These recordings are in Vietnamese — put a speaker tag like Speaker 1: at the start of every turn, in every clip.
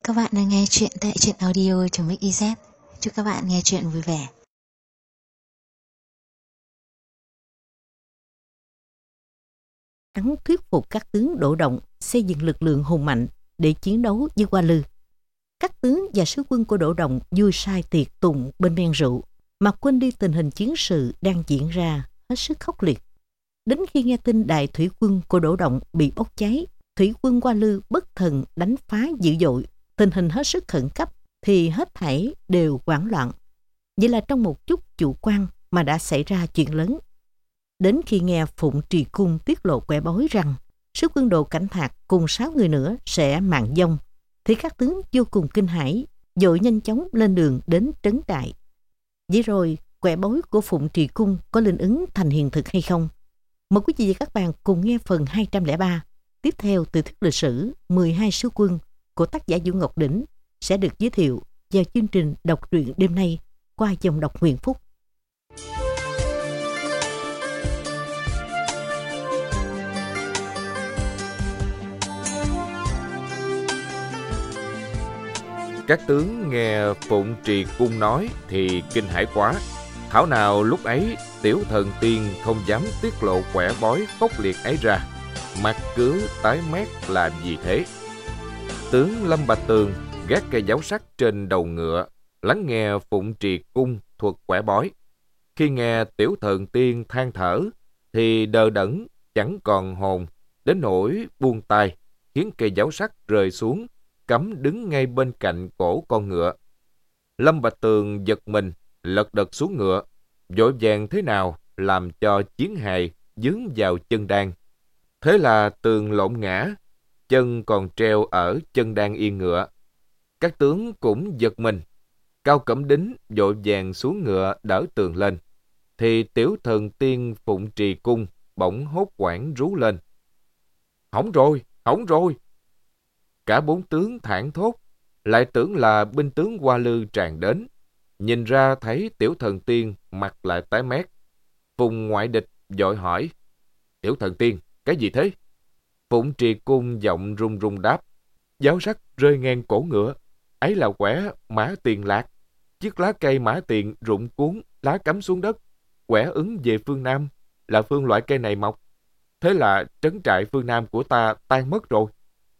Speaker 1: Các bạn đang nghe chuyện tại truyện audio.mix.iz. Chúc các bạn nghe chuyện vui vẻ.
Speaker 2: Hắn thuyết phục các tướng Đỗ Động xây dựng lực lượng hùng mạnh để chiến đấu với Hoa Lư. Các tướng và sứ quân của Đỗ Động vui say tiệc tùng bên men rượu, mà quên đi tình hình chiến sự đang diễn ra hết sức khốc liệt. Đến khi nghe tin đại thủy quân của Đỗ Động bị bốc cháy, thủy quân Hoa Lư bất thần đánh phá dữ dội, tình hình hết sức khẩn cấp, thì hết thảy đều hoảng loạn. Vậy là trong một chút chủ quan mà đã xảy ra chuyện lớn. Đến khi nghe Phụng Trì Cung tiết lộ quẻ bói rằng sứ quân Đồ Cảnh Thạc cùng 6 người nữa sẽ mạng vong, thì các tướng vô cùng kinh hãi, vội nhanh chóng lên đường đến trấn trại. Vậy rồi quẻ bói của Phụng Trì Cung có linh ứng thành hiện thực hay không? Mời quý vị và các bạn cùng nghe phần 203 tiếp theo từ thuyết lịch sử 12 sứ quân của tác giả Vũ Ngọc Đỉnh sẽ được giới thiệu vào chương trình đọc truyện đêm nay qua dòng đọc Nguyễn Phúc.
Speaker 3: Các tướng nghe Phụng Trì Cung nói thì kinh hãi quá. Thảo nào lúc ấy Tiểu Thần Tiên không dám tiết lộ quẻ bói khốc liệt ấy ra, mặt cứ tái mét làm gì thế. Tướng Lâm Bạch Tường gác cây giáo sắc trên đầu ngựa, lắng nghe Phụng Trì Cung thuật quẻ bói. Khi nghe Tiểu Thần Tiên than thở thì đờ đẫn chẳng còn hồn, đến nỗi buông tay, khiến cây giáo sắc rơi xuống, cắm đứng ngay bên cạnh cổ con ngựa. Lâm Bạch Tường giật mình, lật đật xuống ngựa, vội vàng thế nào làm cho chiến hài dướng vào chân đan. Thế là Tường lộn ngã, chân còn treo ở chân đan yên ngựa. Các tướng cũng giật mình. Cao Cẩm Đính vội vàng xuống ngựa đỡ Tường lên, thì Tiểu Thần Tiên Phụng Trì Cung bỗng hốt hoảng rú lên: Hỏng rồi, hỏng rồi! Cả 4 tướng thảng thốt, lại tưởng là binh tướng Hoa Lư tràn đến. Nhìn ra thấy Tiểu Thần Tiên mặt lại tái mét. Phùng ngoại địch vội hỏi: Tiểu Thần Tiên, cái gì thế? Phụng Trì Cung giọng run run đáp: Giáo sắc rơi ngang cổ ngựa, ấy là quẻ mã tiền lạc. Chiếc lá cây mã tiền rụng cuốn, lá cắm xuống đất. Quẻ ứng về phương Nam, là phương loại cây này mọc. Thế là trấn trại phương Nam của ta tan mất rồi.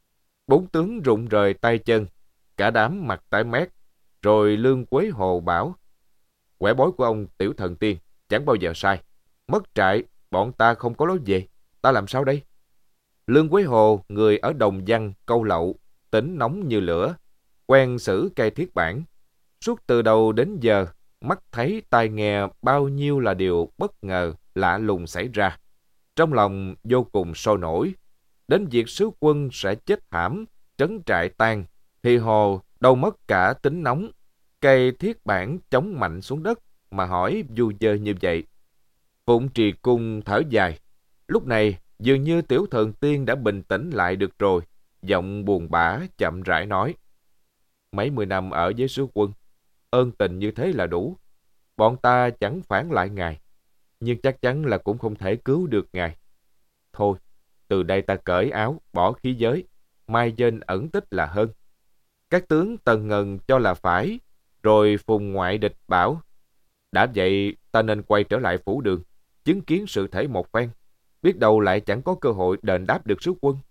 Speaker 3: 4 tướng rụng rời tay chân, cả đám mặt tái mét. Rồi Lương Quế Hồ bảo: Quẻ bói của ông Tiểu Thần Tiên chẳng bao giờ sai. Mất trại, bọn ta không có lối về, ta làm sao đây? Lương Quế Hồ, người ở Đồng Văn, Câu Lậu, tính nóng như lửa, quen xử cây thiết bản. Suốt từ đầu đến giờ, mắt thấy tai nghe bao nhiêu là điều bất ngờ, lạ lùng xảy ra. Trong lòng vô cùng sôi nổi. Đến việc sứ quân sẽ chết thảm, trấn trại tan, thì Hồ đâu mất cả tính nóng. Cây thiết bản chống mạnh xuống đất mà hỏi du dơ như vậy. Phụng Trì Cung thở dài. Lúc này dường như Tiểu Thần Tiên đã bình tĩnh lại được rồi. Giọng buồn bã chậm rãi nói: Mấy mươi năm ở với sứ quân, ơn tình như thế là đủ. Bọn ta chẳng phản lại ngài, nhưng chắc chắn là cũng không thể cứu được ngài. Thôi, từ đây ta cởi áo, bỏ khí giới, mai danh ẩn tích là hơn. Các tướng tần ngần cho là phải, rồi Phùng ngoại địch bảo: Đã vậy ta nên quay trở lại phủ đường, chứng kiến sự thể một phen, biết đâu lại chẳng có cơ hội đền đáp được sứ quân.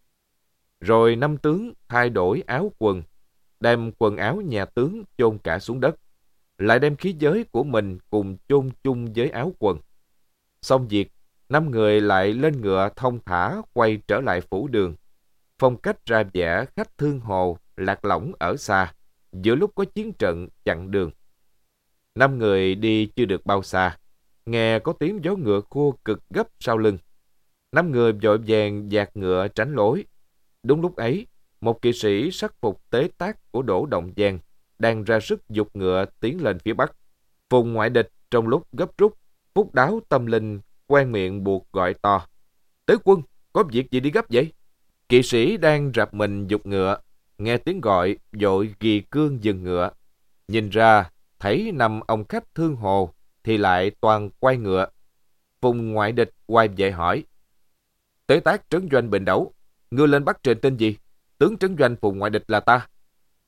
Speaker 3: Rồi 5 tướng thay đổi áo quần, đem quần áo nhà tướng chôn cả xuống đất, lại đem khí giới của mình cùng chôn chung với áo quần. Xong việc, 5 người lại lên ngựa thông thả quay trở lại phủ đường. Phong cách ra vẻ khách thương hồ lạc lõng ở xa, giữa lúc có chiến trận chặn đường. 5 người đi chưa được bao xa, nghe có tiếng vó ngựa khua cực gấp sau lưng. 5 người vội vàng dạt ngựa tránh lối. Đúng lúc ấy, một kỵ sĩ sắc phục tế tác của Đỗ Động Giang đang ra sức giục ngựa tiến lên phía bắc. Phùng ngoại địch trong lúc gấp rút, phúc đáo tâm linh quen miệng buộc gọi to: Tế quân, có việc gì đi gấp vậy? Kỵ sĩ đang rạp mình giục ngựa, nghe tiếng gọi vội ghi cương dừng ngựa. Nhìn ra thấy 5 ông khách thương hồ thì lại toàn quay ngựa. Phùng ngoại địch quay về hỏi: Tế tác trấn doanh Bình Đẩu, ngươi lên bắt trên tên gì? Tướng trấn doanh Phùng ngoại địch là ta.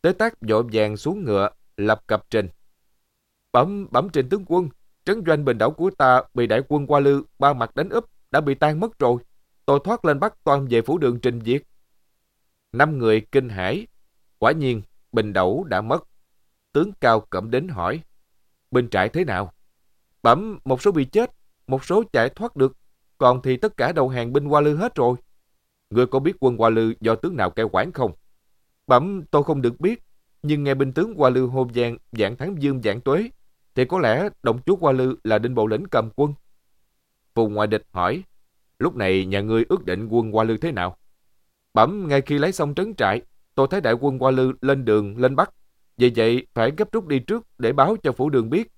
Speaker 3: Tế Tác vội vàng xuống ngựa, lập cập trình. Bẩm trình tướng quân, trấn doanh Bình Đảo của ta bị đại quân Hoa Lư ba mặt đánh úp, đã bị tan mất rồi. Tôi thoát lên Bắc toan về phủ đường trình việc. 5 người kinh hãi. Quả nhiên, Bình Đẩu đã mất. Tướng Cao Cẩm đến hỏi, binh trại thế nào? Bẩm, một số bị chết, một số chạy thoát được, còn thì tất cả đầu hàng binh Hoa Lư hết rồi. Ngươi có biết quân Hoa Lư do tướng nào cai quản không? Bẩm, tôi không được biết, nhưng nghe binh tướng Hoa Lư hô vang Vạn Thắng Dương Vạn Tuế, thì có lẽ đồng chúa Hoa Lư là Đinh Bộ Lĩnh cầm quân. Phù ngoại địch hỏi, lúc này nhà ngươi ước định quân Hoa Lư thế nào? Bẩm, ngay khi lấy xong trấn trại, tôi thấy đại quân Hoa Lư lên đường lên Bắc, vì vậy phải gấp rút đi trước để báo cho phủ đường biết.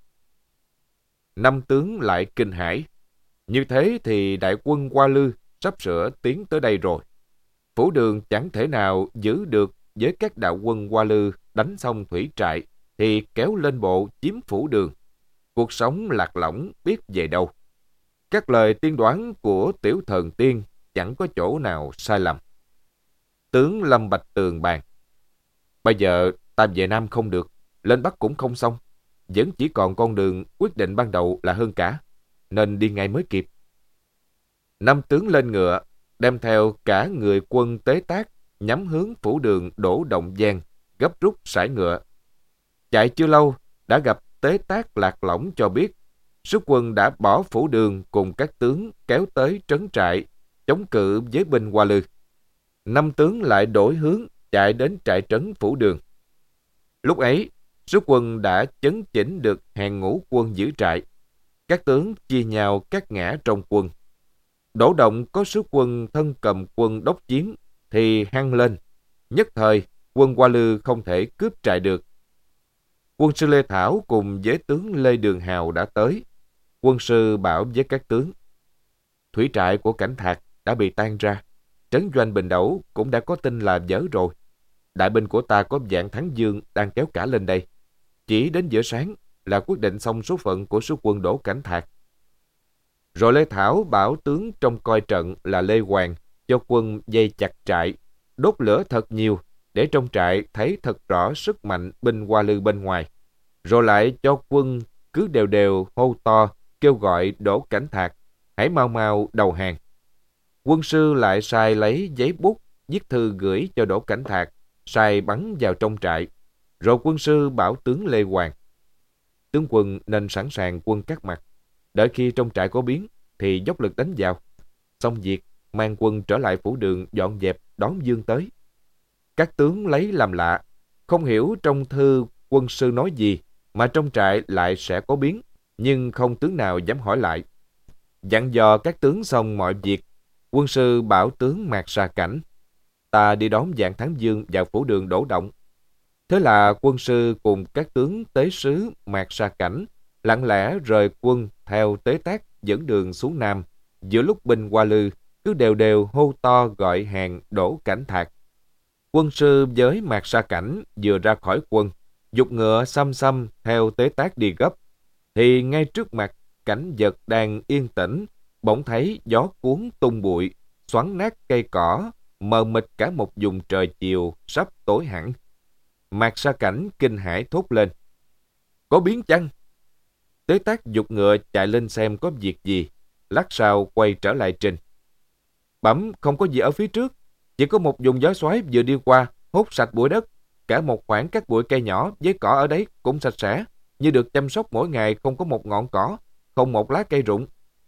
Speaker 3: 5 tướng lại kinh hãi. Như thế thì đại quân Hoa Lư sắp sửa tiến tới đây rồi. Phủ đường chẳng thể nào giữ được với các đạo quân Hoa Lư đánh xong thủy trại thì kéo lên bộ chiếm phủ đường. Cuộc sống lạc lõng biết về đâu. Các lời tiên đoán của Tiểu Thần Tiên chẳng có chỗ nào sai lầm. Tướng Lâm Bạch Tường bàn, bây giờ ta về Nam không được, lên Bắc cũng không xong. Vẫn chỉ còn con đường quyết định ban đầu là hơn cả, nên đi ngay mới kịp. 5 tướng lên ngựa, đem theo cả người quân Tế Tác, nhắm hướng phủ đường Đỗ Động Giang, gấp rút sải ngựa. Chạy chưa lâu, đã gặp Tế Tác lạc lõng cho biết, sức quân đã bỏ phủ đường cùng các tướng kéo tới trấn trại, chống cự với binh Hoa Lư. 5 tướng lại đổi hướng, chạy đến trại trấn phủ đường. Lúc ấy, sức quân đã chấn chỉnh được hàng ngũ quân giữ trại. Các tướng chia nhau các ngã trong quân. Đỗ Động có sức quân thân cầm quân đốc chiến thì hăng lên. Nhất thời, quân Hoa Lư không thể cướp trại được. Quân sư Lê Thảo cùng với tướng Lê Đường Hào đã tới. Quân sư bảo với các tướng, thủy trại của Cảnh Thạc đã bị tan ra. Trấn doanh Bình Đẩu cũng đã có tin là vỡ rồi. Đại binh của ta có Vạn Thắng Dương đang kéo cả lên đây. Chỉ đến giữa sáng là quyết định xong số phận của số quân Đỗ Cảnh Thạc. Rồi Lê Thảo bảo tướng trong coi trận là Lê Hoàng cho quân dây chặt trại, đốt lửa thật nhiều để trong trại thấy thật rõ sức mạnh binh Hoa Lư bên ngoài. Rồi lại cho quân cứ đều đều hô to kêu gọi Đỗ Cảnh Thạc hãy mau mau đầu hàng. Quân sư lại sai lấy giấy bút viết thư gửi cho Đỗ Cảnh Thạc, sai bắn vào trong trại. Rồi quân sư bảo tướng Lê Hoàng, tướng quân nên sẵn sàng quân các mặt, đợi khi trong trại có biến thì dốc lực đánh vào. Xong việc, mang quân trở lại phủ đường dọn dẹp đón Dương tới. Các tướng lấy làm lạ, không hiểu trong thư quân sư nói gì mà trong trại lại sẽ có biến, nhưng không tướng nào dám hỏi lại. Dặn dò các tướng xong mọi việc, quân sư bảo tướng Mạc Sa Cảnh, ta đi đón Vạn Thắng Dương vào phủ đường Đỗ Động. Thế là quân sư cùng các tướng tế sứ Mạc Sa Cảnh lặng lẽ rời quân theo Tế Tác dẫn đường xuống Nam, giữa lúc binh Hoa Lư cứ đều đều hô to gọi hàng Đỗ Cảnh Thạc. Quân sư với Mạc Sa Cảnh vừa ra khỏi quân, giục ngựa xăm xăm theo Tế Tác đi gấp, thì ngay trước mặt cảnh vật đang yên tĩnh, bỗng thấy gió cuốn tung bụi, xoắn nát cây cỏ, mờ mịt cả một vùng trời chiều sắp tối hẳn. Mạc Sa Cảnh kinh hãi thốt lên, có biến chăng? Tế Tác giục ngựa chạy lên xem có việc gì, lát sau quay trở lại trình. Bẩm, không có gì ở phía trước, chỉ có một vùng gió xoáy vừa đi qua, hút sạch bụi đất. Cả một khoảng các bụi cây nhỏ với cỏ ở đấy cũng sạch sẽ, như được chăm sóc mỗi ngày, không có một ngọn cỏ, không một lá cây rụng.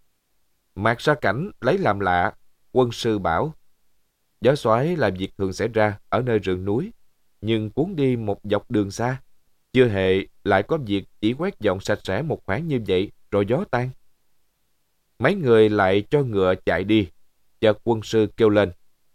Speaker 3: Mạc Sa Cảnh lấy làm lạ, quân sư bảo, gió xoáy là việc thường xảy ra ở nơi rừng núi, nhưng cuốn đi một dọc đường xa, chưa hề lại có việc chỉ quét dọn sạch sẽ một khoảng như vậy rồi gió tan. Mấy người lại cho ngựa chạy đi, chợt quân sư kêu lên,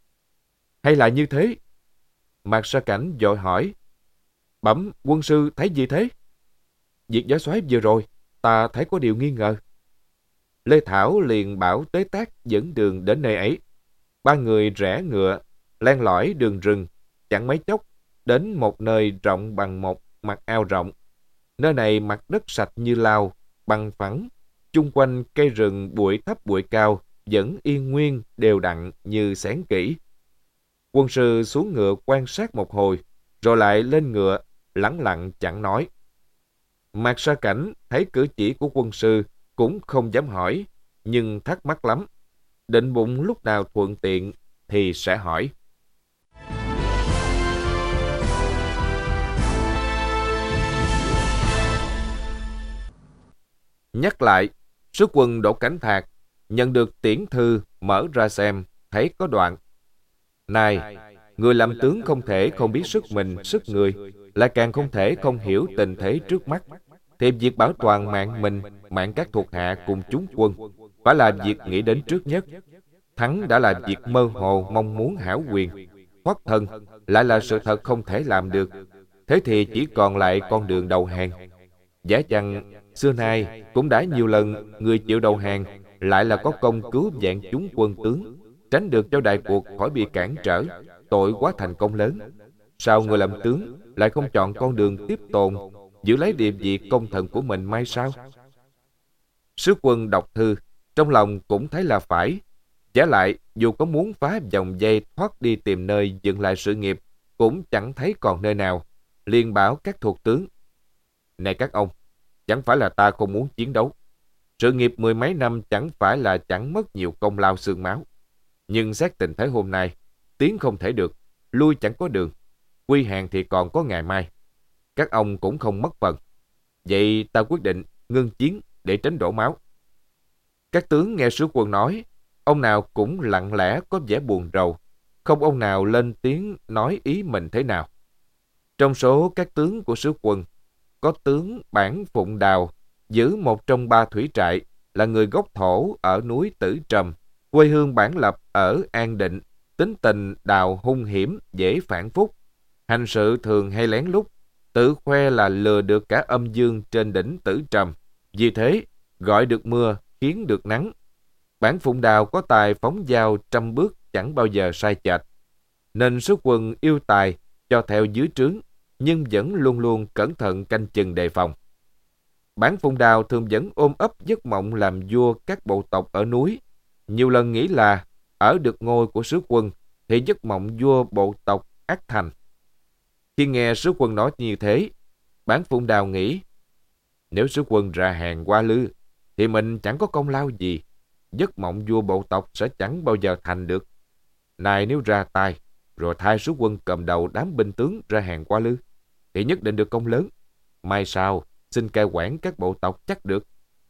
Speaker 3: hay là như thế? Mạc Sa Cảnh vội hỏi, bẩm quân sư thấy gì thế? Việc gió xoáy vừa rồi, ta thấy có điều nghi ngờ. Lê Thảo liền bảo Tế Tác dẫn đường đến nơi ấy. 3 người rẽ ngựa, len lỏi đường rừng, chẳng mấy chốc đến một nơi rộng bằng một mặt ao rộng. Nơi này mặt đất sạch như lao, bằng phẳng, chung quanh cây rừng bụi thấp bụi cao vẫn yên nguyên đều đặn như xén kỹ. Quân sư xuống ngựa quan sát một hồi, rồi lại lên ngựa, lẳng lặng chẳng nói. Mạc Sa Cảnh thấy cử chỉ của quân sư cũng không dám hỏi, nhưng thắc mắc lắm. Định bụng lúc nào thuận tiện thì sẽ hỏi. Nhắc lại, sứ quân Đỗ Cảnh Thạc nhận được tiễn thư, mở ra xem, thấy có đoạn: Này, người làm tướng không thể không biết sức mình, sức người, lại càng không thể không hiểu tình thế trước mắt. Thì việc bảo toàn mạng mình, mạng các thuộc hạ cùng chúng quân, phải là việc nghĩ đến trước nhất. Thắng đã là việc mơ hồ mong muốn hão quyền, thoát thân lại là sự thật không thể làm được. Thế thì chỉ còn lại con đường đầu hàng. Giả chăng xưa nay cũng đã nhiều lần người chịu đầu hàng lại là có công cứu vãn chúng quân tướng, tránh được cho đại cuộc khỏi bị cản trở, tội quá thành công lớn. Sao người làm tướng lại không chọn con đường tiếp tồn, giữ lấy địa vị công thần của mình mai sau? Sứ quân đọc thư, trong lòng cũng thấy là phải. Giả lại, dù có muốn phá vòng dây thoát đi tìm nơi dựng lại sự nghiệp, cũng chẳng thấy còn nơi nào. Liền bảo các thuộc tướng: Này các ông, chẳng phải là ta không muốn chiến đấu. Sự nghiệp mười mấy năm chẳng phải là chẳng mất nhiều công lao xương máu. Nhưng xét tình thế hôm nay, tiến không thể được, lui chẳng có đường. Quy hàng thì còn có ngày mai. Các ông cũng không mất phần. Vậy ta quyết định ngưng chiến để tránh đổ máu. Các tướng nghe sứ quân nói, ông nào cũng lặng lẽ có vẻ buồn rầu, không ông nào lên tiếng nói ý mình thế nào. Trong số các tướng của sứ quân, có tướng Bản Phụng Đào, giữ một trong 3 thủy trại, là người gốc thổ ở núi Tử Trầm, quê hương bản lập ở An Định, tính tình Đào hung hiểm, dễ phản phúc, hành sự thường hay lén lút, tự khoe là lừa được cả âm dương trên đỉnh Tử Trầm. Vì thế, gọi được mưa, khiến được nắng. Bản Phụng Đào có tài phóng dao trăm bước chẳng bao giờ sai chệch, nên sứ quân yêu tài, cho theo dưới trướng, nhưng vẫn luôn luôn cẩn thận canh chừng đề phòng. Bản Phụng Đào thường vẫn ôm ấp giấc mộng làm vua các bộ tộc ở núi, nhiều lần nghĩ là ở được ngôi của sứ quân thì giấc mộng vua bộ tộc ắt thành. Khi nghe sứ quân nói như thế, Bản Phụng Đào nghĩ, nếu sứ quân ra hàng qua lư thì mình chẳng có công lao gì, giấc mộng vua bộ tộc sẽ chẳng bao giờ thành được. Này nếu ra tay rồi thay sứ quân cầm đầu đám binh tướng ra hàng qua lư thì nhất định được công lớn. Mai sau xin cai quản các bộ tộc chắc được.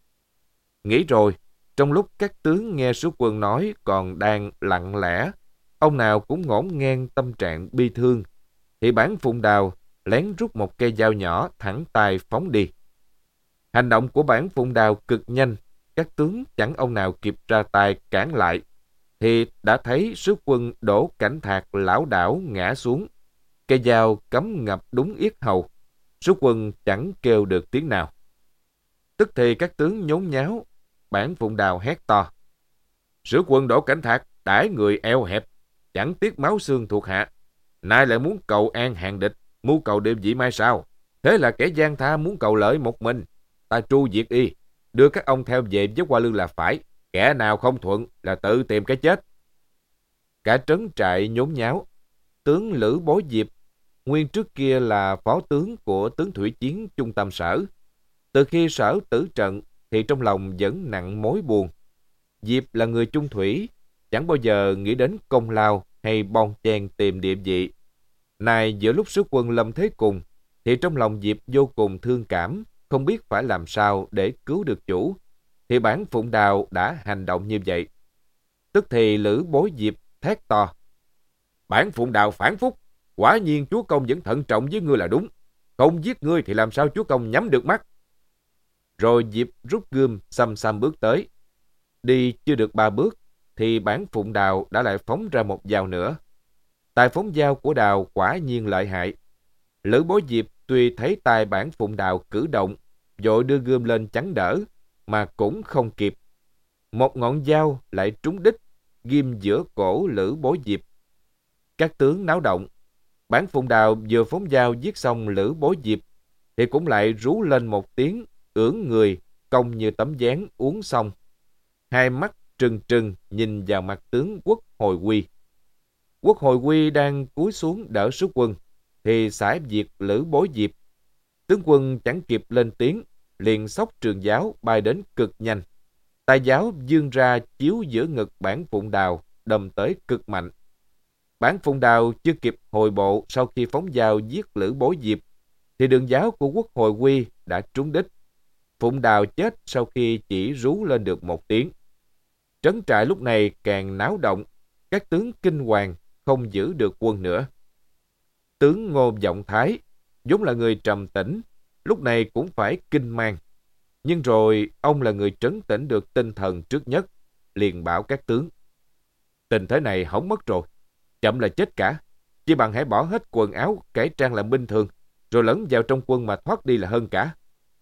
Speaker 3: Nghĩ rồi, trong lúc các tướng nghe sứ quân nói còn đang lặng lẽ, ông nào cũng ngổn ngang tâm trạng bi thương, thì Bản Phụng Đào lén rút một cây dao nhỏ thẳng tay phóng đi. Hành động của Bản Phụng Đào cực nhanh, các tướng chẳng ông nào kịp ra tay cản lại, thì đã thấy sứ quân Đỗ Cảnh Thạc lảo đảo ngã xuống. Cây dao cắm ngập đúng yết hầu, sứ quân chẳng kêu được tiếng nào. Tức thì các tướng nhốn nháo, Bản Phụng Đào hét to: Sứ quân Đỗ Cảnh Thạc đãi người eo hẹp, chẳng tiếc máu xương thuộc hạ, nay lại muốn cầu an hàng địch, mưu cầu địa vị mai sau. Thế là kẻ gian tha muốn cầu lợi một mình. Ta tru diệt y, đưa các ông theo về với Hoa Lư là phải. Kẻ nào không thuận là tự tìm cái chết. Cả trấn trại nhốn nháo. Tướng Lữ Bối Diệp, nguyên trước kia là phó tướng của tướng thủy chiến trung tâm Sở, từ khi Sở tử trận thì trong lòng vẫn nặng mối buồn. Diệp là người trung thủy, chẳng bao giờ nghĩ đến công lao hay bon chen tìm địa vị. Nay giữa lúc sứ quân lâm thế cùng, thì trong lòng Diệp vô cùng thương cảm, không biết phải làm sao để cứu được chủ, thì Bản Phụng Đào đã hành động như vậy. Tức thì Lữ Bối Diệp thét to: Bản Phụng Đào phản phúc, quả nhiên chúa công vẫn thận trọng với ngươi là đúng. Không giết ngươi thì làm sao chúa công nhắm được mắt. Rồi Diệp rút gươm xăm xăm bước tới. Đi chưa được 3 bước thì Bản Phụng Đào đã lại phóng ra một dao nữa. Tài phóng dao của Đào quả nhiên lợi hại. Lữ Bối Diệp tuy thấy tay Bản Phụng Đào cử động, vội đưa gươm lên chắn đỡ, mà cũng không kịp. Một ngọn dao lại trúng đích, ghim giữa cổ Lữ Bối Diệp. Các tướng náo động. Bản Phụng Đào vừa phóng dao giết xong Lữ Bối Diệp, thì cũng lại rú lên một tiếng, ưỡn người, cong như tấm ván uống xong. Hai mắt trừng trừng nhìn vào mặt tướng Quốc Hồi Quy. Quốc Hồi Quy đang cúi xuống đỡ sứ quân. thì xả diệt Lữ Bối Diệp. Tướng quân chẳng kịp lên tiếng, liền xốc trường giáo bay đến cực nhanh. Tay giáo vươn ra chiếu giữa ngực Bản Phụng Đào, đâm tới cực mạnh. Bản Phụng Đào chưa kịp hồi bộ sau khi phóng dao giết Lữ Bối Diệp, thì đường giáo của Quốc Hồi Quy đã trúng đích. Phụng Đào chết sau khi chỉ rú lên được một tiếng. Trấn trại lúc này càng náo động, các tướng kinh hoàng không giữ được quân nữa. Tướng Ngô Vọng Thái, vốn là người trầm tĩnh, lúc này cũng phải kinh mang. Nhưng rồi ông là người trấn tĩnh được tinh thần trước nhất, liền bảo các tướng: tình thế này hỏng mất rồi, chậm là chết cả. Chỉ bằng hãy bỏ hết quần áo, cải trang làm binh thường, rồi lẫn vào trong quân mà thoát đi là hơn cả.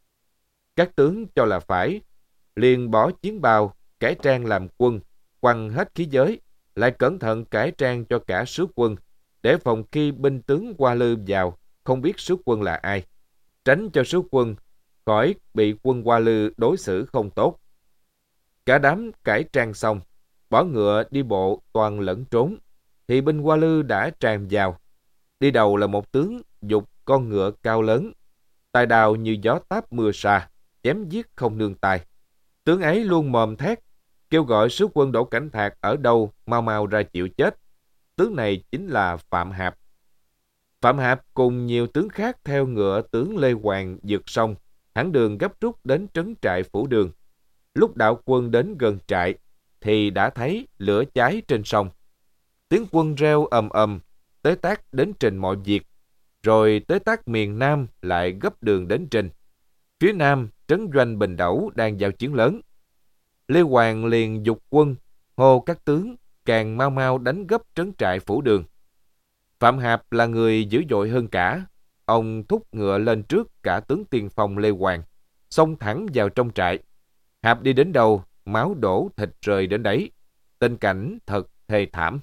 Speaker 3: Các tướng cho là phải, liền bỏ chiến bào, cải trang làm quân, quăng hết khí giới, lại cẩn thận cải trang cho cả sứ quân, để phòng khi binh tướng Hoa Lư vào, không biết sứ quân là ai, tránh cho sứ quân khỏi bị quân Hoa Lư đối xử không tốt. Cả đám cải trang xong, bỏ ngựa đi bộ toàn lẫn trốn, thì binh Hoa Lư đã tràn vào. Đi đầu là một tướng giục con ngựa cao lớn, tài đào như gió táp mưa sa, chém giết không nương tay. Tướng ấy luôn mồm thét, kêu gọi sứ quân Đỗ Cảnh Thạc ở đâu mau mau ra chịu chết. Tướng này chính là Phạm Hạp. Phạm Hạp cùng nhiều tướng khác theo ngựa tướng Lê Hoàng vượt sông, thẳng đường gấp rút đến trấn trại Phủ Đường. Lúc đạo quân đến gần trại, thì đã thấy lửa cháy trên sông. Tiếng quân reo ầm ầm, Tế Tác đến trình mọi việc. Rồi Tế Tác miền Nam lại gấp đường đến trình. Phía Nam, trấn doanh Bình Đẩu đang vào chiến lớn. Lê Hoàng liền dục quân, hô các tướng càng mau mau đánh gấp trấn trại Phủ Đường. Phạm Hạp là người dữ dội hơn cả. Ông thúc ngựa lên trước cả tướng tiên phong Lê Hoàng, xông thẳng vào trong trại. Hạp đi đến đâu, máu đổ thịt rơi đến đấy. Tình cảnh thật thê thảm.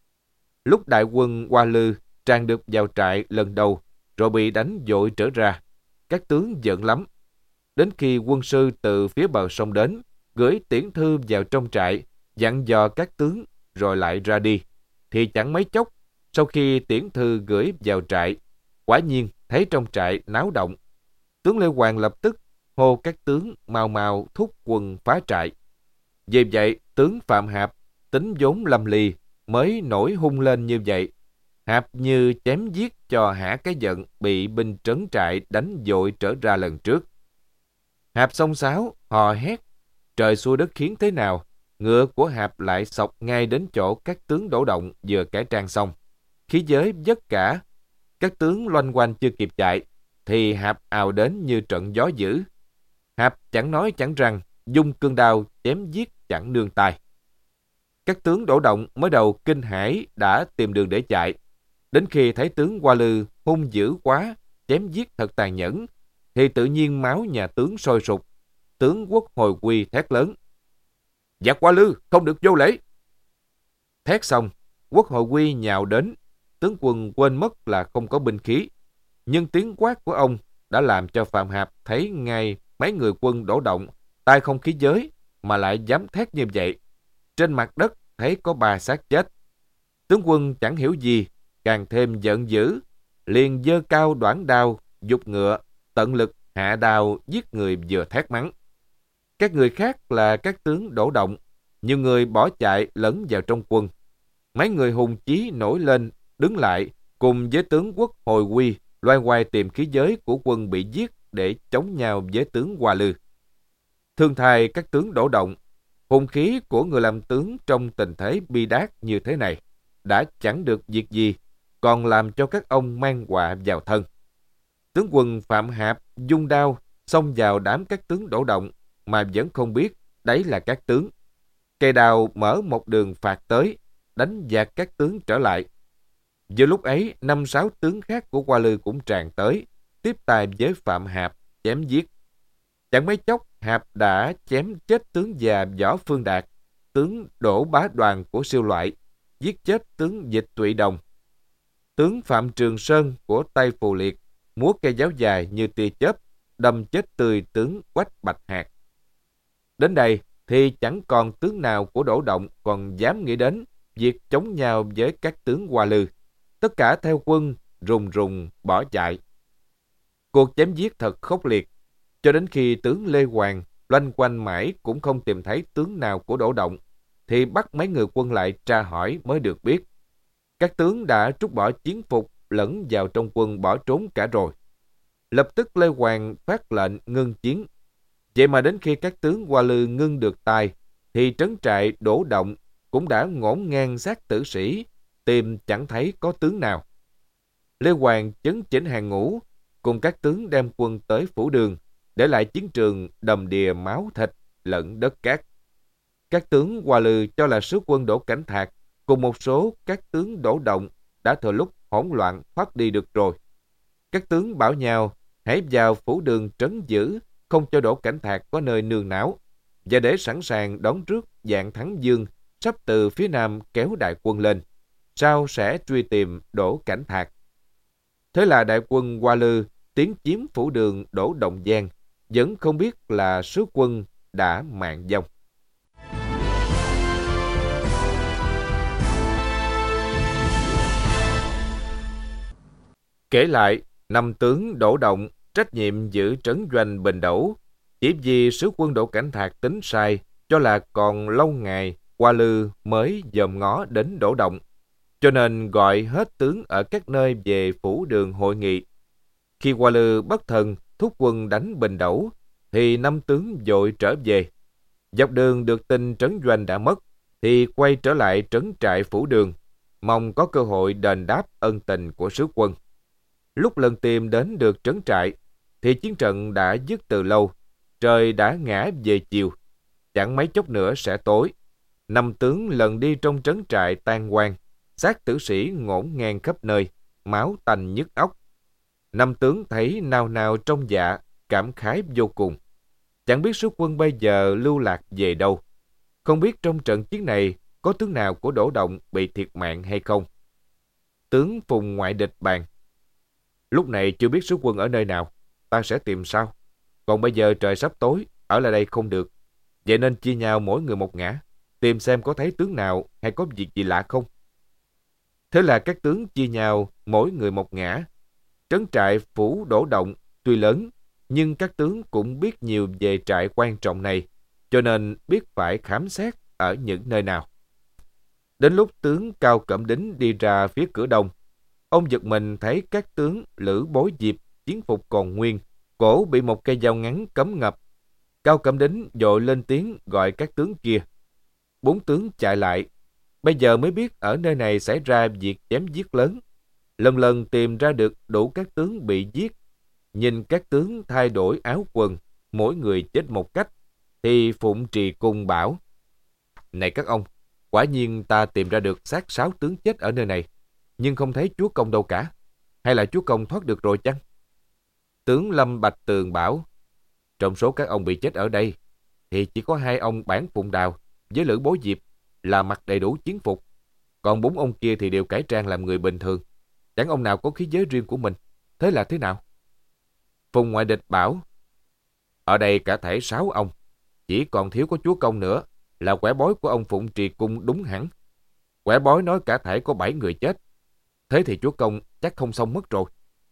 Speaker 3: Lúc đại quân Hoa Lư tràn được vào trại lần đầu, rồi bị đánh vội trở ra, các tướng giận lắm. Đến khi quân sư từ phía bờ sông đến, gửi tiễn thư vào trong trại, dặn dò các tướng, rồi lại ra đi, thì chẳng mấy chốc, sau khi tiễn thư gửi vào trại, quả nhiên thấy trong trại náo động. Tướng Lê Hoàng lập tức hô các tướng mau mau thúc quân phá trại. Vì vậy, tướng Phạm Hạp tính vốn lâm ly mới nổi hung lên như vậy. Hạp như chém giết cho hả cái giận bị binh trấn trại đánh vội trở ra lần trước. Hạp xông xáo, hò hét, trời xua đất khiến thế nào, ngựa của Hạp lại xộc ngay đến chỗ các tướng Đỗ Động vừa cải trang xong. Khí giới vất cả, các tướng loanh quanh chưa kịp chạy, thì Hạp ào đến như trận gió dữ. Hạp chẳng nói chẳng rằng, dung cương đao chém giết chẳng nương tay. Các tướng Đỗ Động mới đầu kinh hãi đã tìm đường để chạy. Đến khi thấy tướng Hoa Lư hung dữ quá, chém giết thật tàn nhẫn, thì tự nhiên máu nhà tướng sôi sục. Tướng Quốc Hồi Quy thét lớn: "Giặc Hoa Lư không được vô lễ!" Thét xong, Quốc Hồi Quy nhào đến. Tướng quân quên mất là không có binh khí, nhưng tiếng quát của ông đã làm cho Phạm Hạp thấy ngay mấy người quân Đỗ Động tay không khí giới mà lại dám thét như vậy. Trên mặt đất thấy có 3 xác chết. Tướng quân chẳng hiểu gì, càng thêm giận dữ, liền giơ cao đoản đao, giục ngựa, tận lực hạ đao giết người vừa thét mắng. Các người khác là các tướng Đỗ Động, nhiều người bỏ chạy lẫn vào trong quân. Mấy người hùng chí nổi lên, đứng lại, cùng với tướng Quốc Hồi Quy loay hoay tìm khí giới của quân bị giết để chống nhau với tướng Hoa Lư. Thương thay các tướng Đỗ Động, hùng khí của người làm tướng trong tình thế bi đát như thế này đã chẳng được việc gì, còn làm cho các ông mang họa vào thân. Tướng quân Phạm Hạp dung đao xông vào đám các tướng Đỗ Động mà vẫn không biết đấy là các tướng. Cây đao mở một đường phạt tới, đánh dạt các tướng trở lại. Giữa lúc ấy, 5-6 tướng khác của Hoa Lư cũng tràn tới, tiếp tay với Phạm Hạp chém giết. Chẳng mấy chốc, Hạp đã chém chết tướng già Võ Phương Đạt, tướng Đỗ Bá Đoàn của Siêu Loại, giết chết tướng Dịch Tụy Đồng. Tướng Phạm Trường Sơn của Tây Phù Liệt múa cây giáo dài như tia chớp, đâm chết tươi tướng Quách Bạch Hạc. Đến đây thì chẳng còn tướng nào của Đỗ Động còn dám nghĩ đến việc chống nhau với các tướng Hoa Lư. Tất cả theo quân rùng rùng bỏ chạy. Cuộc chém giết thật khốc liệt, cho đến khi tướng Lê Hoàng loanh quanh mãi cũng không tìm thấy tướng nào của Đỗ Động, thì bắt mấy người quân lại tra hỏi mới được biết. Các tướng đã trút bỏ chiến phục lẫn vào trong quân bỏ trốn cả rồi. Lập tức Lê Hoàng phát lệnh ngưng chiến. Vậy mà đến khi các tướng Hoa Lư ngưng được tài, thì trấn trại Đỗ Động cũng đã ngổn ngang xác tử sĩ, tìm chẳng thấy có tướng nào. Lê Hoàng chấn chỉnh hàng ngũ, cùng các tướng đem quân tới Phủ Đường, để lại chiến trường đầm đìa máu thịt lẫn đất cát. Các tướng Hoa Lư cho là sứ quân Đỗ Cảnh Thạc cùng một số các tướng Đỗ Động đã thừa lúc hỗn loạn thoát đi được rồi. Các tướng bảo nhau hãy vào Phủ Đường trấn giữ, không cho Đỗ Cảnh Thạc có nơi nương náu, và để sẵn sàng đón trước Dạng Thắng Dương sắp từ phía nam kéo đại quân lên, sau sẽ truy tìm Đỗ Cảnh Thạc. Thế là đại quân Hoa Lư tiến chiếm Phủ Đường Đỗ Động Giang, vẫn không biết là sứ quân đã mạng vong. Kể lại, năm tướng Đỗ Động trách nhiệm giữ trấn doanh Bình Đẩu, chỉ vì sứ quân Đỗ Cảnh Thạc tính sai, cho là còn lâu ngày Hoa Lư mới dòm ngó đến Đỗ Động, cho nên gọi hết tướng ở các nơi về Phủ Đường hội nghị. Khi Hoa Lư bất thần thúc quân đánh Bình Đẩu, thì năm tướng vội trở về. Dọc đường được tin trấn doanh đã mất, thì quay trở lại trấn trại Phủ Đường, mong có cơ hội đền đáp ân tình của sứ quân. Lúc lần tìm đến được trấn trại, thì chiến trận đã dứt từ lâu, trời đã ngã về chiều, chẳng mấy chốc nữa sẽ tối. Năm tướng lần đi trong trấn trại tan hoang, xác tử sĩ ngổn ngang khắp nơi, máu tanh nhức óc. Năm tướng thấy nao nao trong dạ, cảm khái vô cùng. Chẳng biết sứ quân bây giờ lưu lạc về đâu. Không biết trong trận chiến này có tướng nào của Đỗ Động bị thiệt mạng hay không. Tướng Phùng ngoại địch bàn: lúc này chưa biết sứ quân ở nơi nào, ta sẽ tìm sau. Còn bây giờ trời sắp tối, ở lại đây không được. Vậy nên chia nhau mỗi người một ngã, tìm xem có thấy tướng nào hay có việc gì lạ không. Thế là các tướng chia nhau mỗi người một ngã. Trấn trại Phủ Đỗ Động tuy lớn, nhưng các tướng cũng biết nhiều về trại quan trọng này, cho nên biết phải khám xét ở những nơi nào. Đến lúc tướng Cao Cẩm Đính đi ra phía cửa đông, ông giật mình thấy các tướng Lữ Bối Diệp chiến phục còn nguyên, cổ bị một cây dao ngắn cấm ngập. Cao Cẩm Đính vội lên tiếng gọi các tướng kia. 4 tướng chạy lại, bây giờ mới biết ở nơi này xảy ra việc chém giết lớn. Lần lần tìm ra được đủ các tướng bị giết. Nhìn các tướng thay đổi áo quần, mỗi người chết một cách, thì Phụng Trì Cung bảo: này các ông, quả nhiên ta tìm ra được xác 6 tướng chết ở nơi này, nhưng không thấy chúa công đâu cả. Hay là chúa công thoát được rồi chăng? Tướng Lâm Bạch Tường bảo: trong số các ông bị chết ở đây, thì chỉ có 2 ông Bản Phụng Đào với Lữ Bối Diệp là mặc đầy đủ chiến phục, còn 4 ông kia thì đều cải trang làm người bình thường, chẳng ông nào có khí giới riêng của mình. Thế là thế nào? Phùng ngoại địch bảo: ở đây cả thảy 6 ông, chỉ còn thiếu có chúa công nữa, là quẻ bói của ông Phụng Trì Cung đúng hẳn. Quẻ bói nói cả thảy có 7 người chết. Thế thì chúa công chắc không xong mất rồi.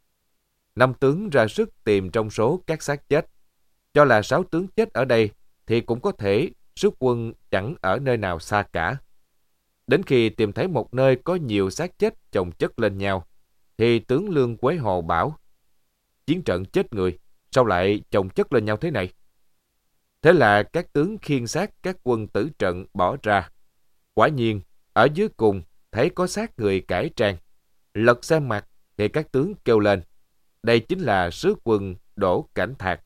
Speaker 3: 5 tướng ra sức tìm trong số các xác chết, cho là 6 tướng chết ở đây, thì cũng có thể sứ quân chẳng ở nơi nào xa cả. Đến khi tìm thấy một nơi có nhiều xác chết chồng chất lên nhau, thì tướng Lương Quế Hồ bảo: chiến trận chết người, sao lại chồng chất lên nhau thế này? Thế là các tướng khiêng xác các quân tử trận bỏ ra. Quả nhiên, ở dưới cùng thấy có xác người cải trang. Lật xem mặt thì các tướng kêu lên: đây chính là sứ quân Đỗ Cảnh Thạc.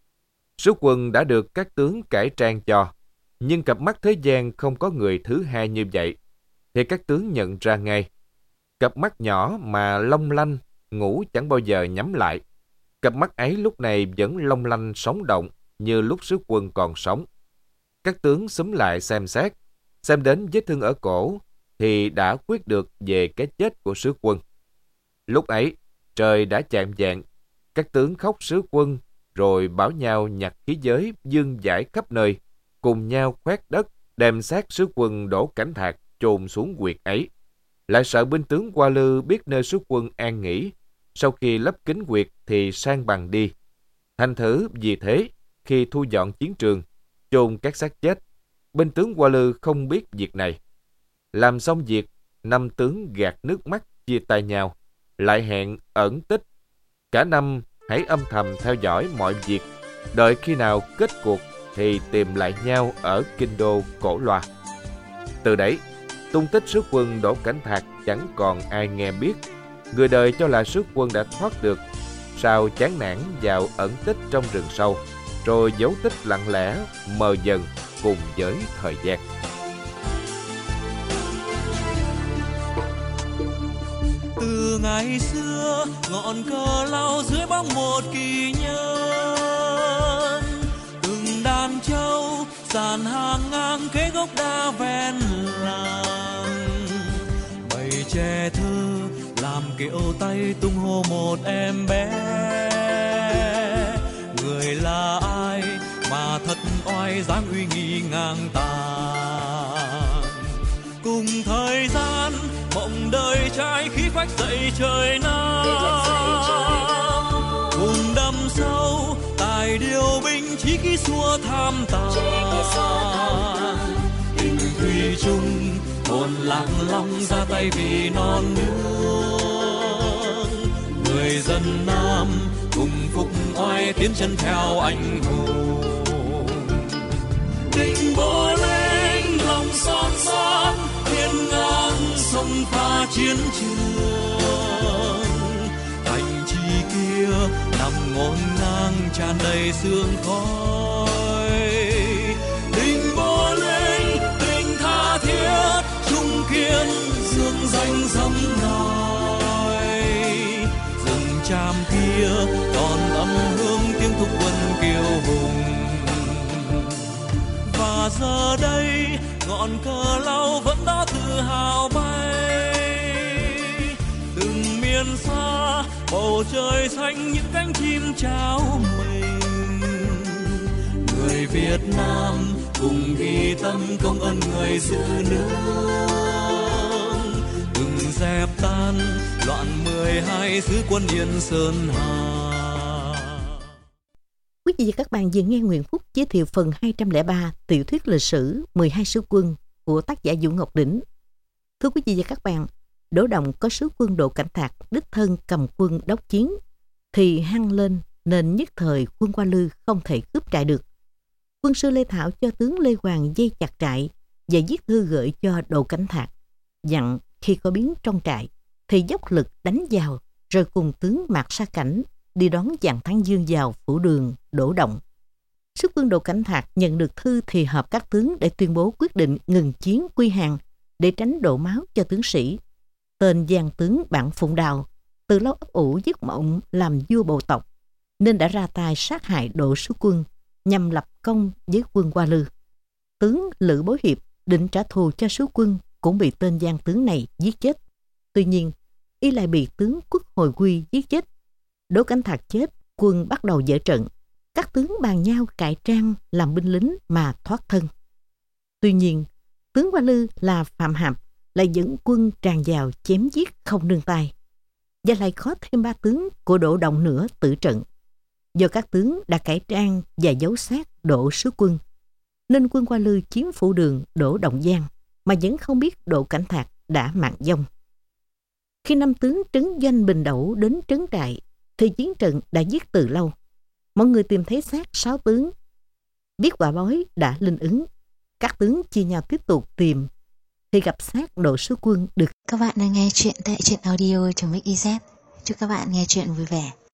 Speaker 3: Sứ quân đã được các tướng cải trang cho, nhưng cặp mắt thế gian không có người thứ hai như vậy, thì các tướng nhận ra ngay. Cặp mắt nhỏ mà long lanh, ngủ chẳng bao giờ nhắm lại. Cặp mắt ấy lúc này vẫn long lanh sống động như lúc sứ quân còn sống. Các tướng xúm lại xem xét, xem đến vết thương ở cổ, thì đã quyết được về cái chết của sứ quân. Lúc ấy, trời đã chạng vạng, các tướng khóc sứ quân, rồi bảo nhau nhặt khí giới dương dãi khắp nơi, cùng nhau khoét đất, đem xác sứ quân Đỗ Cảnh Thạc chôn xuống huyệt ấy. lại sợ binh tướng Hoa Lư biết nơi sứ quân an nghỉ, sau khi lấp kín quyệt thì sang bằng đi. Thành thử vì thế, khi thu dọn chiến trường, chôn các xác chết, binh tướng Hoa Lư không biết việc này. Làm xong việc, 5 tướng gạt nước mắt chia tay nhau, lại hẹn ẩn tích. Cả năm hãy âm thầm theo dõi mọi việc, đợi khi nào kết cuộc thì tìm lại nhau ở kinh đô Cổ Loa. Từ đấy, tung tích sứ quân Đỗ Cảnh Thạc chẳng còn ai nghe biết. Người đời cho là sứ quân đã thoát được, sau chán nản vào ẩn tích trong rừng sâu, rồi dấu tích lặng lẽ mờ dần cùng với thời gian.
Speaker 4: Từ ngày xưa ngọn cờ lao dưới bóng một kỳ nhân, từng đàn trâu dàn hàng ngang kế gốc đa ven làng, bầy trẻ thơ làm kiệu tay tung hô một em bé. Người là ai mà thật oai dáng uy nghi ngang tàn, cùng thời gian mộng đời trai khí phách dậy trời Nam, cùng đâm sâu tài điều binh chí khí xua tham tàn. Tình thủy chung hồn lạc long ra tay vì non nước, người dân Nam cùng phục oai tiến chân theo anh hùng. Định Bộ lên lòng son son hiên ngang sông pha chiến trường, thành trì kia nằm ngổn ngang tràn đầy sương khói. Định Bộ lên tình tha thiết trung kiên dương danh dẫm nòi, rừng tràm kia còn âm hương tiếng thúc quân kiêu hùng. Và giờ đây ngọn cờ lao vẫn đó tự hào bay, từng miền xa bầu trời xanh những cánh chim chào mình. Người Việt Nam cùng ghi tâm công ơn người giữ nước, từng dẹp tan loạn 12 xứ quân Yên Sơn Hà.
Speaker 2: Quý vị và các bạn vừa nghe Nguyễn Phúc giới thiệu phần 203 tiểu thuyết lịch sử 12 sứ quân của tác giả Vũ Ngọc Đỉnh. Thưa quý vị và các bạn, Đỗ Động có sứ quân Đỗ Cảnh Thạc đích thân cầm quân đốc chiến thì hăng lên nên nhất thời quân Hoa Lư không thể cướp trại được. Quân sư Lê Thảo cho tướng Lê Hoàng dây chặt trại và viết thư gửi cho Đỗ Cảnh Thạc, dặn khi có biến trong trại thì dốc lực đánh vào, rồi cùng tướng Mạc Sa Cảnh đi đón Giàng Thắng Dương vào phủ đường Đỗ Động. Sứ quân Đỗ Cảnh Thạc nhận được thư thì họp các tướng để tuyên bố quyết định ngừng chiến quy hàng để tránh đổ máu cho tướng sĩ. Tên giang tướng Bản Phụng Đào từ lâu ấp ủ giấc mộng làm vua bộ tộc nên đã ra tay sát hại Đỗ sứ quân nhằm lập công với quân Hoa Lư. Tướng Lữ Bối Hiệp định trả thù cho sứ quân cũng bị tên giang tướng này giết chết. Tuy nhiên, y lại bị tướng Quốc Hồi Quy giết chết. Đỗ Cảnh Thạc chết, quân bắt đầu dở trận. Các tướng bàn nhau cải trang làm binh lính mà thoát thân. Tuy nhiên, tướng Hoa Lư là Phạm Hạp lại dẫn quân tràn vào chém giết không nương tay, và lại có thêm 3 tướng của Đỗ Động nữa tử trận. Do các tướng đã cải trang và giấu xác Đỗ sứ quân, nên quân Hoa Lư chiếm phủ đường Đỗ Động Giang mà vẫn không biết Đỗ Cảnh Thạc đã mạng vong. Khi 5 tướng Trấn Doanh Bình Đẩu đến trấn trại thì chiến trận đã giết từ lâu. Mọi người tìm thấy xác 6 tướng. Biết quả bói đã linh ứng, các tướng chia nhau tiếp tục tìm thì gặp xác Đỗ sứ quân được.
Speaker 1: Các bạn đang nghe chuyện tại truyện audio.mix.iz. Chúc các bạn nghe chuyện vui vẻ.